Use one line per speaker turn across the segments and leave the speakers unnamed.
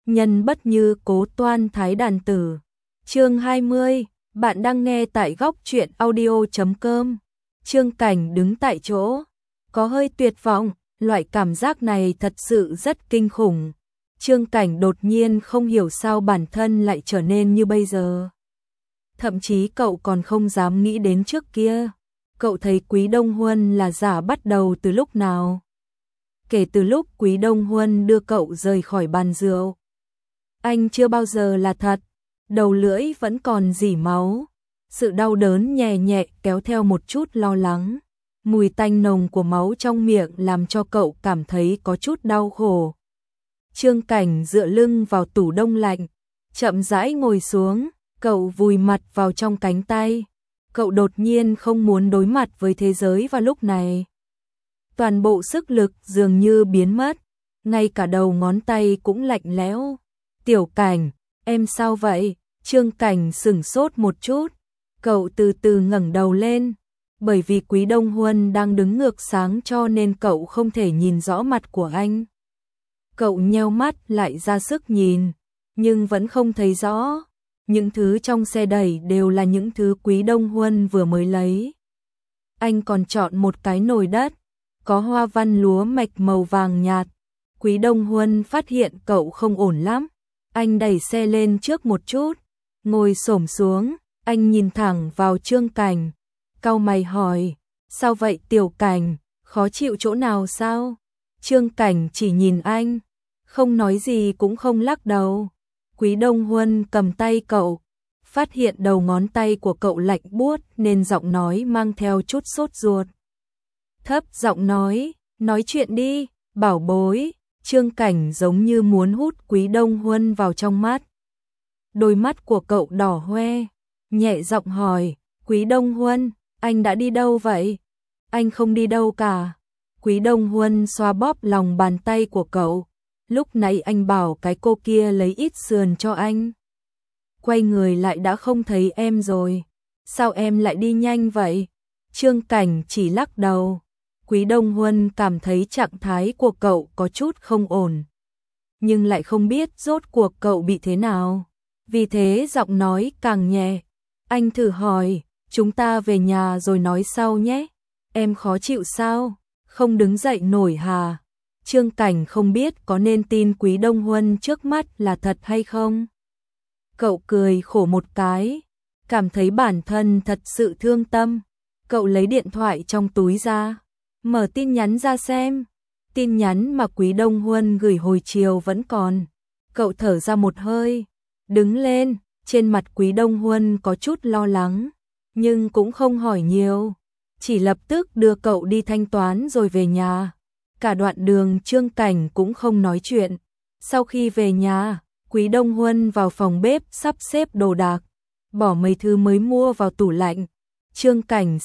nhân bất như Cố Toan Thái đàn tử. Chương 20, bạn đang nghe tại góc truyện audio.com. Trương Cảnh đứng tại chỗ, có hơi tuyệt vọng, loại cảm giác này thật sự rất kinh khủng. Trương Cảnh đột nhiên không hiểu sao bản thân lại trở nên như bây giờ. Thậm chí cậu còn không dám nghĩ đến trước kia. Cậu thấy Quý Đông Huân là giả bắt đầu từ lúc nào? Kể từ lúc Quý Đông Huân đưa cậu rời khỏi bàn rượu, anh chưa bao giờ là thật, đầu lưỡi vẫn còn rỉ máu. Sự đau đớn nhẹ nhẹ kéo theo một chút lo lắng. Mùi tanh nồng của máu trong miệng làm cho cậu cảm thấy có chút đau khổ. Trương Cảnh dựa lưng vào tủ đông lạnh, chậm rãi ngồi xuống, cậu vùi mặt vào trong cánh tay. Cậu đột nhiên không muốn đối mặt với thế giới vào lúc này. Toàn bộ sức lực dường như biến mất, ngay cả đầu ngón tay cũng lạnh lẽo. Tiểu Cảnh, em sao vậy? Trương Cảnh sửng sốt một chút, cậu từ từ ngẩng đầu lên. Bởi vì Quý Đông Huân đang đứng ngược sáng cho nên cậu không thể nhìn rõ mặt của anh. Cậu nheo mắt lại ra sức nhìn, nhưng vẫn không thấy rõ. Những thứ trong xe đẩy đều là những thứ Quý Đông Huân vừa mới lấy. Anh còn chọn một cái nồi đất, có hoa văn lúa mạch màu vàng nhạt. Quý Đông Huân phát hiện cậu không ổn lắm. Anh đẩy xe lên trước một chút, ngồi xổm xuống, anh nhìn thẳng vào Trương Cảnh. Cau mày hỏi, sao vậy Tiểu Cảnh, khó chịu chỗ nào sao? Trương Cảnh chỉ nhìn anh, không nói gì cũng không lắc đầu. Quý Đông Huân cầm tay cậu, phát hiện đầu ngón tay của cậu lạnh buốt nên giọng nói mang theo chút sốt ruột. Thấp giọng nói chuyện đi, bảo bối. Trương Cảnh giống như muốn hút Quý Đông Huân vào trong mắt. Đôi mắt của cậu đỏ hoe, nhẹ giọng hỏi, Quý Đông Huân, anh đã đi đâu vậy? Anh không đi đâu cả. Quý Đông Huân xoa bóp lòng bàn tay của cậu. Lúc nãy anh bảo cái cô kia lấy ít sườn cho anh. Quay người lại đã không thấy em rồi. Sao em lại đi nhanh vậy? Trương Cảnh chỉ lắc đầu. Quý Đông Huân cảm thấy trạng thái của cậu có chút không ổn, nhưng lại không biết rốt cuộc cậu bị thế nào. Vì thế giọng nói càng nhẹ. Anh thử hỏi, chúng ta về nhà rồi nói sau nhé. Em khó chịu sao? Không đứng dậy nổi hả? Trương Cảnh không biết có nên tin Quý Đông Huân trước mắt là thật hay không. Cậu cười khổ một cái, cảm thấy bản thân thật sự thương tâm. Cậu lấy điện thoại trong túi ra, mở tin nhắn ra xem. Tin nhắn mà Quý Đông Huân gửi hồi chiều vẫn còn. Cậu thở ra một hơi, đứng lên. Trên mặt Quý Đông Huân có chút lo lắng, nhưng cũng không hỏi nhiều, chỉ lập tức đưa cậu đi thanh toán rồi về nhà. Cả đoạn đường Trương Cảnh cũng không nói chuyện. Sau khi về nhà, Quý Đông Huân vào phòng bếp sắp xếp đồ đạc, bỏ mấy thứ mới mua vào tủ lạnh. Trương Cảnh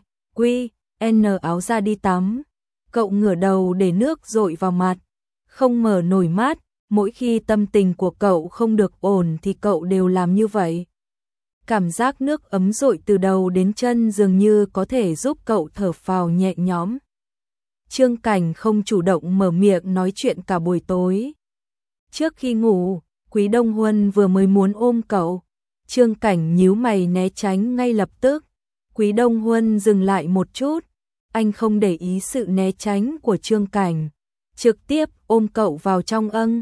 Q N áo ra đi tắm. Cậu ngửa đầu để nước dội vào mặt, không mở nổi mát. Mỗi khi tâm tình của cậu không được ổn thì cậu đều làm như vậy. Cảm giác nước ấm dội từ đầu đến chân dường như có thể giúp cậu thở phào nhẹ nhõm. Trương Cảnh không chủ động mở miệng nói chuyện cả buổi tối. Trước khi ngủ, Quý Đông Huân vừa mới muốn ôm cậu. Trương Cảnh nhíu mày né tránh ngay lập tức. Quý Đông Huân dừng lại một chút. Anh không để ý sự né tránh của Trương Cảnh, trực tiếp ôm cậu vào trong âng.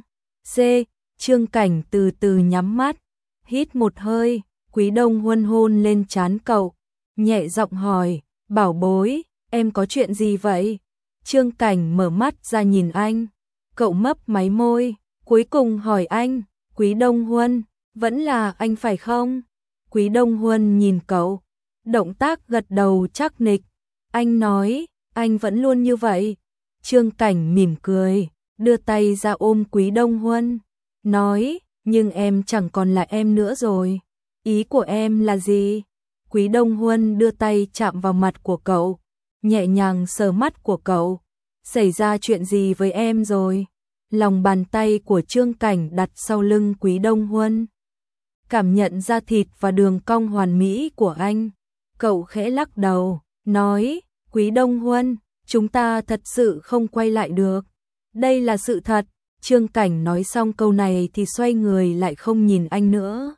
Trương Cảnh từ từ nhắm mắt, hít một hơi. Quý Đông Huân hôn lên trán cậu, nhẹ giọng hỏi, bảo bối, em có chuyện gì vậy? Trương Cảnh mở mắt ra nhìn anh, cậu mấp máy môi, cuối cùng hỏi anh, Quý Đông Huân, vẫn là anh phải không? Quý Đông Huân nhìn cậu, động tác gật đầu chắc nịch. Anh nói, anh vẫn luôn như vậy. Trương Cảnh mỉm cười, đưa tay ra ôm Quý Đông Huân, nói, nhưng em chẳng còn là em nữa rồi. Ý của em là gì? Quý Đông Huân đưa tay chạm vào mặt của cậu, nhẹ nhàng sờ mắt của cậu. Xảy ra chuyện gì với em rồi? Lòng bàn tay của Trương Cảnh đặt sau lưng Quý Đông Huân, cảm nhận da thịt và đường cong hoàn mỹ của anh. Cậu khẽ lắc đầu, nói, Quý Đông Huân, chúng ta thật sự không quay lại được. Đây là sự thật. Trương Cảnh nói xong câu này thì xoay người lại không nhìn anh nữa.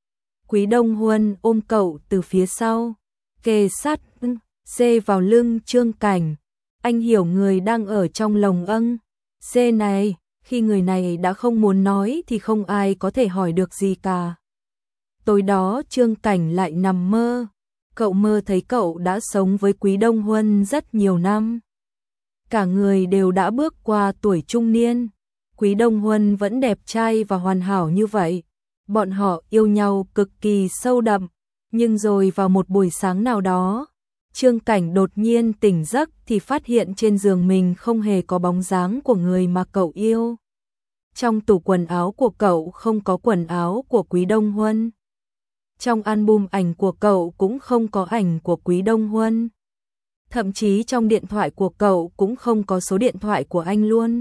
Quý Đông Huân ôm cậu từ phía sau, kề sát dê vào lưng Trương Cảnh. Anh hiểu người đang ở trong lồng dê này, khi người này đã không muốn nói thì không ai có thể hỏi được gì cả. Tối đó Trương Cảnh lại nằm mơ. Cậu mơ thấy cậu đã sống với Quý Đông Huân rất nhiều năm. Cả người đều đã bước qua tuổi trung niên. Quý Đông Huân vẫn đẹp trai và hoàn hảo như vậy. Bọn họ yêu nhau cực kỳ sâu đậm. Nhưng rồi vào một buổi sáng nào đó, Trương Cảnh đột nhiên tỉnh giấc thì phát hiện trên giường mình không hề có bóng dáng của người mà cậu yêu. Trong tủ quần áo của cậu không có quần áo của Quý Đông Huân. Trong album ảnh của cậu cũng không có ảnh của Quý Đông Huân. Thậm chí trong điện thoại của cậu cũng không có số điện thoại của anh luôn.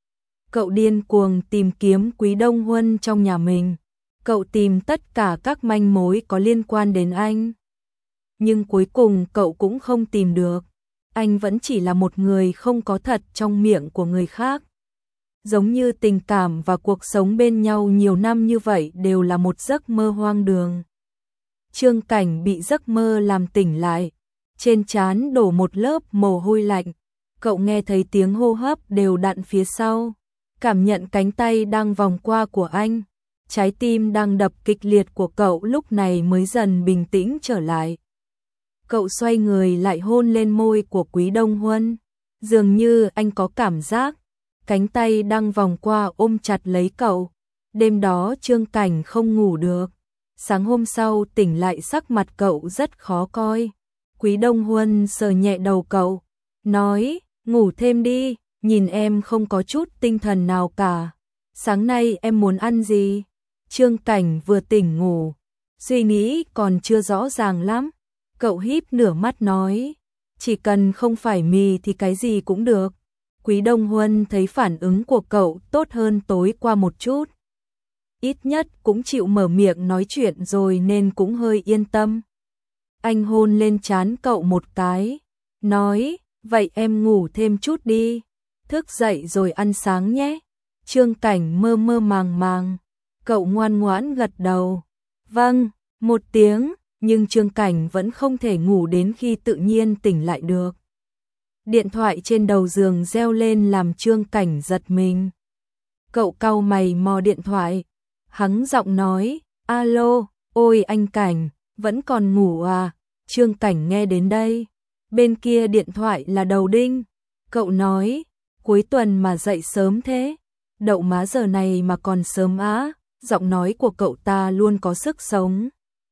Cậu điên cuồng tìm kiếm Quý Đông Huân trong nhà mình. Cậu tìm tất cả các manh mối có liên quan đến anh. Nhưng cuối cùng cậu cũng không tìm được. Anh vẫn chỉ là một người không có thật trong miệng của người khác. Giống như tình cảm và cuộc sống bên nhau nhiều năm như vậy đều là một giấc mơ hoang đường. Trương Cảnh bị giấc mơ làm tỉnh lại. Trên trán đổ một lớp mồ hôi lạnh. Cậu nghe thấy tiếng hô hấp đều đặn phía sau. Cảm nhận cánh tay đang vòng qua của anh. Trái tim đang đập kịch liệt của cậu lúc này mới dần bình tĩnh trở lại. Cậu xoay người lại hôn lên môi của Quý Đông Huân. Dường như anh có cảm giác. Cánh tay đang vòng qua ôm chặt lấy cậu. Đêm đó Trương Cảnh không ngủ được. Sáng hôm sau tỉnh lại sắc mặt cậu rất khó coi. Quý Đông Huân sờ nhẹ đầu cậu. Nói, ngủ thêm đi, nhìn em không có chút tinh thần nào cả. Sáng nay em muốn ăn gì? Trương Cảnh vừa tỉnh ngủ. Suy nghĩ còn chưa rõ ràng lắm. Cậu híp nửa mắt nói. Chỉ cần không phải mì thì cái gì cũng được. Quý Đông Huân thấy phản ứng của cậu tốt hơn tối qua một chút. Ít nhất cũng chịu mở miệng nói chuyện rồi nên cũng hơi yên tâm. Anh hôn lên trán cậu một cái. Nói, vậy em ngủ thêm chút đi. Thức dậy rồi ăn sáng nhé. Trương Cảnh mơ mơ màng màng. Cậu ngoan ngoãn gật đầu. Vâng, một tiếng. Nhưng Trương Cảnh vẫn không thể ngủ đến khi tự nhiên tỉnh lại được. Điện thoại trên đầu giường reo lên làm Trương Cảnh giật mình. Cậu cau mày mò điện thoại. Hắng giọng nói, alo, ôi anh Cảnh, vẫn còn ngủ à? Trương Cảnh nghe đến đây. Bên kia điện thoại là Đầu Đinh. Cậu nói, cuối tuần mà dậy sớm thế. Đậu má giờ này mà còn sớm á. Giọng nói của cậu ta luôn có sức sống.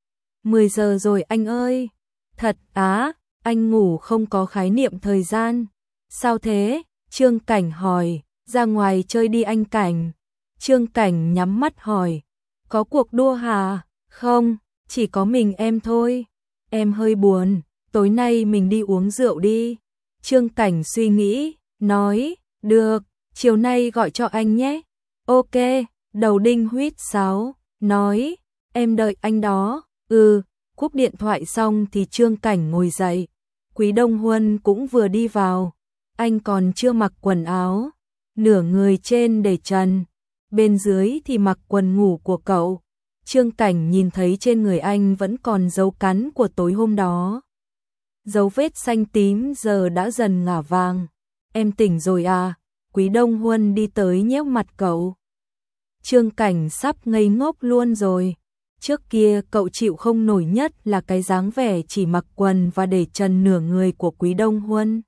10 giờ rồi anh ơi. Thật á, anh ngủ không có khái niệm thời gian. Sao thế? Trương Cảnh hỏi, ra ngoài chơi đi anh Cảnh. Trương Cảnh nhắm mắt hỏi, có cuộc đua hả? Không, chỉ có mình em thôi. Em hơi buồn, tối nay mình đi uống rượu đi. Trương Cảnh suy nghĩ, nói, được, chiều nay gọi cho anh nhé. Ok, Đầu Đinh huýt sáo, nói, em đợi anh đó. Cúp điện thoại xong thì Trương Cảnh ngồi dậy. Quý Đông Huân cũng vừa đi vào. Anh còn chưa mặc quần áo. Nửa người trên để trần. Bên dưới thì mặc quần ngủ của cậu. Trương Cảnh nhìn thấy trên người anh vẫn còn dấu cắn của tối hôm đó. Dấu vết xanh tím giờ đã dần ngả vàng. Em tỉnh rồi à? Quý Đông Huân đi tới nhéo mặt cậu. Trương Cảnh sắp ngây ngốc luôn rồi. Trước kia cậu chịu không nổi nhất là cái dáng vẻ chỉ mặc quần và để trần nửa người của Quý Đông Huân.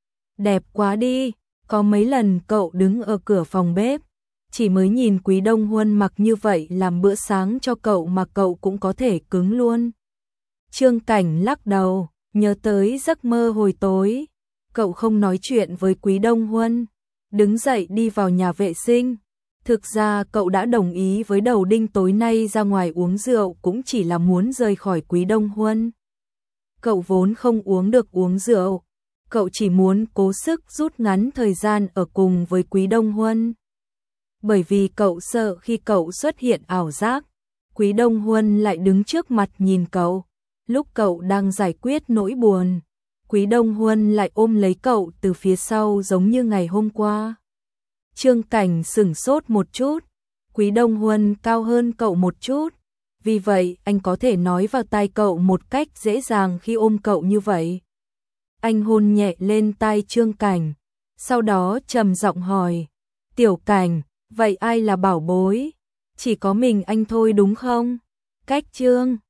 Đẹp quá đi, có mấy lần cậu đứng ở cửa phòng bếp, chỉ mới nhìn Quý Đông Huân mặc như vậy làm bữa sáng cho cậu mà cậu cũng có thể cứng luôn. Trương Cảnh lắc đầu, nhớ tới giấc mơ hồi tối. Cậu không nói chuyện với Quý Đông Huân, đứng dậy đi vào nhà vệ sinh. Thực ra cậu đã đồng ý với Đầu Đinh tối nay ra ngoài uống rượu cũng chỉ là muốn rời khỏi Quý Đông Huân. Cậu vốn không uống được uống rượu, cậu chỉ muốn cố sức rút ngắn thời gian ở cùng với Quý Đông Huân. Bởi vì cậu sợ khi cậu xuất hiện ảo giác, Quý Đông Huân lại đứng trước mặt nhìn cậu. Lúc cậu đang giải quyết nỗi buồn, Quý Đông Huân lại ôm lấy cậu từ phía sau giống như ngày hôm qua. Trương Cảnh sửng sốt một chút, Quý Đông Huân cao hơn cậu một chút, vì vậy anh có thể nói vào tai cậu một cách dễ dàng khi ôm cậu như vậy. Anh hôn nhẹ lên tai Trương Cảnh, sau đó trầm giọng hỏi, Tiểu Cảnh, vậy ai là bảo bối? Chỉ có mình anh thôi đúng không? Cách Trương